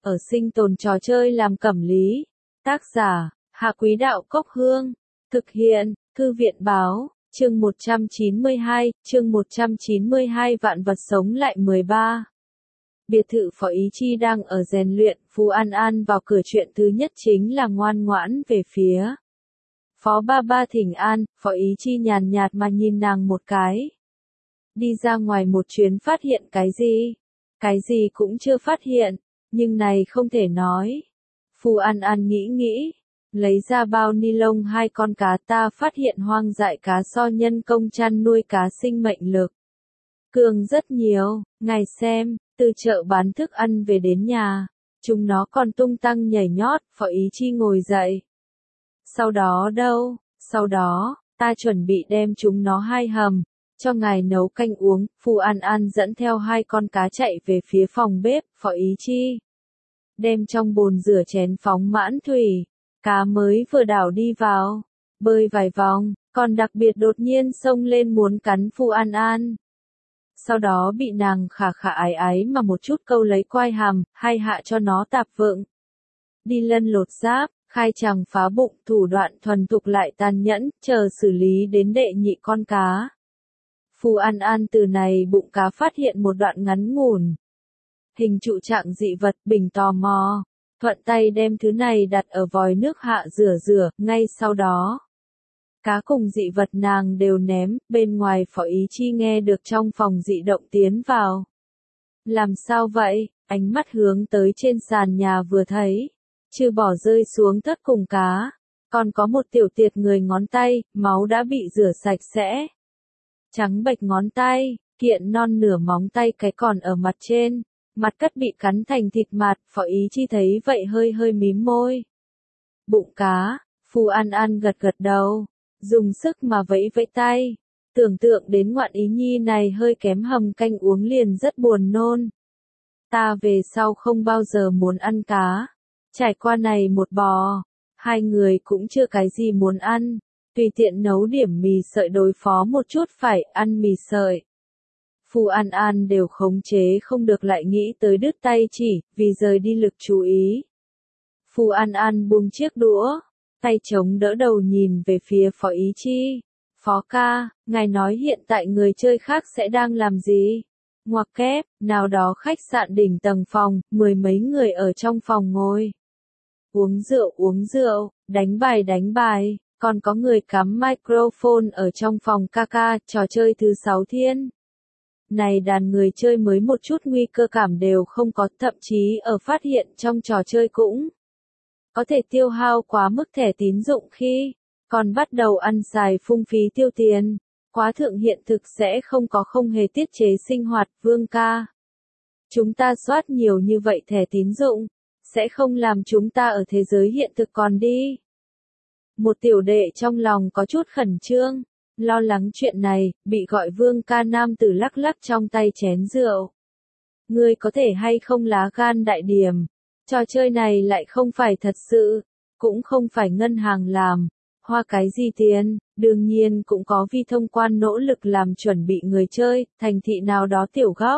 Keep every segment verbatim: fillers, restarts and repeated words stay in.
ở sinh tồn trò chơi làm cẩm lý. Tác giả, Hạ Quý Đạo Cốc Hương. Thực hiện, Thư viện Báo, chương một trăm chín mươi hai, chương một trăm chín mươi hai vạn vật sống lại mười ba. Biệt thự Phó Ý Chi đang ở rèn luyện, Phù An An vào cửa chuyện thứ nhất chính là ngoan ngoãn về phía. Phó ba ba thỉnh an, Phó Ý Chi nhàn nhạt mà nhìn nàng một cái. Đi ra ngoài một chuyến phát hiện cái gì? Cái gì cũng chưa phát hiện, nhưng này không thể nói. Phù An An nghĩ nghĩ, lấy ra bao ni lông hai con cá ta phát hiện hoang dại cá so nhân công chăn nuôi cá sinh mệnh lực. Cường rất nhiều, ngài xem, từ chợ bán thức ăn về đến nhà, chúng nó còn tung tăng nhảy nhót, Phó Ý Chi ngồi dậy. Sau đó đâu, sau đó, ta chuẩn bị đem chúng nó hai hầm, cho ngài nấu canh uống. Phù An An dẫn theo hai con cá chạy về phía phòng bếp, Phó Ý Chi đem trong bồn rửa chén phóng mãn thủy, cá mới vừa đảo đi vào, bơi vài vòng, còn đặc biệt đột nhiên xông lên muốn cắn Phù An An. Sau đó bị nàng khả khả ái ái mà một chút câu lấy quai hàm, hay hạ cho nó tạp vượng. Đi lân lột giáp, khai tràng phá bụng, thủ đoạn thuần thục lại tàn nhẫn, chờ xử lý đến đệ nhị con cá. Phù An An từ này bụng cá phát hiện một đoạn ngắn ngủn hình trụ trạng dị vật, bình tò mò, thuận tay đem thứ này đặt ở vòi nước hạ rửa rửa, ngay sau đó. Cá cùng dị vật nàng đều ném, bên ngoài Phó Ý Chi nghe được trong phòng dị động tiến vào. Làm sao vậy? Ánh mắt hướng tới trên sàn nhà vừa thấy, trừ bỏ rơi xuống thất cùng cá, còn có một tiểu tiệt người ngón tay, máu đã bị rửa sạch sẽ. Trắng bệch ngón tay, kiện non nửa móng tay cái còn ở mặt trên, mặt cắt bị cắn thành thịt mạt, Phó Ý Chi thấy vậy hơi hơi mím môi. Bụng cá, Phù An An gật gật đầu, dùng sức mà vẫy vẫy tay, tưởng tượng đến ngoạn ý nhi này hơi kém hầm canh uống liền rất buồn nôn. Ta về sau không bao giờ muốn ăn cá, trải qua này một bò, hai người cũng chưa cái gì muốn ăn, tùy tiện nấu điểm mì sợi đối phó một chút phải ăn mì sợi. Phù An An đều khống chế không được lại nghĩ tới đứt tay chỉ, vì rời đi lực chú ý. Phù An An buông chiếc đũa, tay chống đỡ đầu nhìn về phía Phó Ý Chi. Phó ca, ngài nói hiện tại người chơi khác sẽ đang làm gì? Ngoặc kép, nào đó khách sạn đỉnh tầng phòng, mười mấy người ở trong phòng ngồi. Uống rượu uống rượu, đánh bài đánh bài, còn có người cắm microphone ở trong phòng ca ca, trò chơi thứ sáu thiên. Này đàn người chơi mới một chút nguy cơ cảm đều không có, thậm chí ở phát hiện trong trò chơi cũng có thể tiêu hao quá mức thẻ tín dụng khi còn bắt đầu ăn xài phung phí tiêu tiền, quá thượng hiện thực sẽ không có không hề tiết chế sinh hoạt. Vương ca, chúng ta soát nhiều như vậy thẻ tín dụng, sẽ không làm chúng ta ở thế giới hiện thực còn đi. Một tiểu đệ trong lòng có chút khẩn trương, lo lắng chuyện này, bị gọi Vương ca nam tử lắc lắc trong tay chén rượu. Ngươi có thể hay không lá gan đại điểm, trò chơi này lại không phải thật sự, cũng không phải ngân hàng làm, hoa cái gì tiền, đương nhiên cũng có vi thông quan nỗ lực làm chuẩn bị người chơi, thành thị nào đó tiểu góc.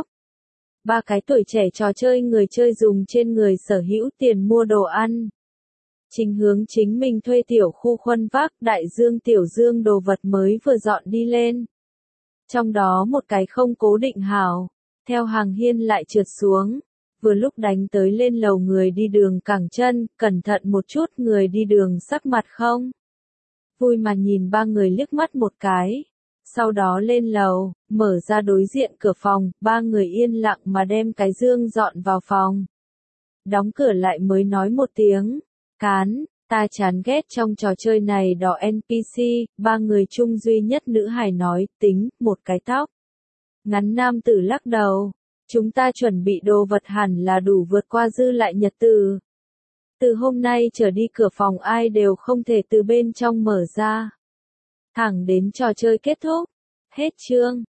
Ba cái tuổi trẻ trò chơi người chơi dùng trên người sở hữu tiền mua đồ ăn. Trình hướng chính mình thuê tiểu khu khuân vác đại dương tiểu dương đồ vật mới vừa dọn đi lên. Trong đó một cái không cố định hảo, theo hàng hiên lại trượt xuống, vừa lúc đánh tới lên lầu người đi đường cẳng chân, cẩn thận một chút người đi đường sắc mặt không. Vui mà nhìn ba người liếc mắt một cái, sau đó lên lầu, mở ra đối diện cửa phòng, ba người yên lặng mà đem cái dương dọn vào phòng. Đóng cửa lại mới nói một tiếng. Cán, ta chán ghét trong trò chơi này đỏ en pê xê, ba người chung duy nhất nữ hài nói, tính, một cái tóc. Ngắn nam tử lắc đầu, chúng ta chuẩn bị đồ vật hẳn là đủ vượt qua dư lại nhật từ. Từ hôm nay trở đi cửa phòng ai đều không thể từ bên trong mở ra. Thẳng đến trò chơi kết thúc. Hết chương.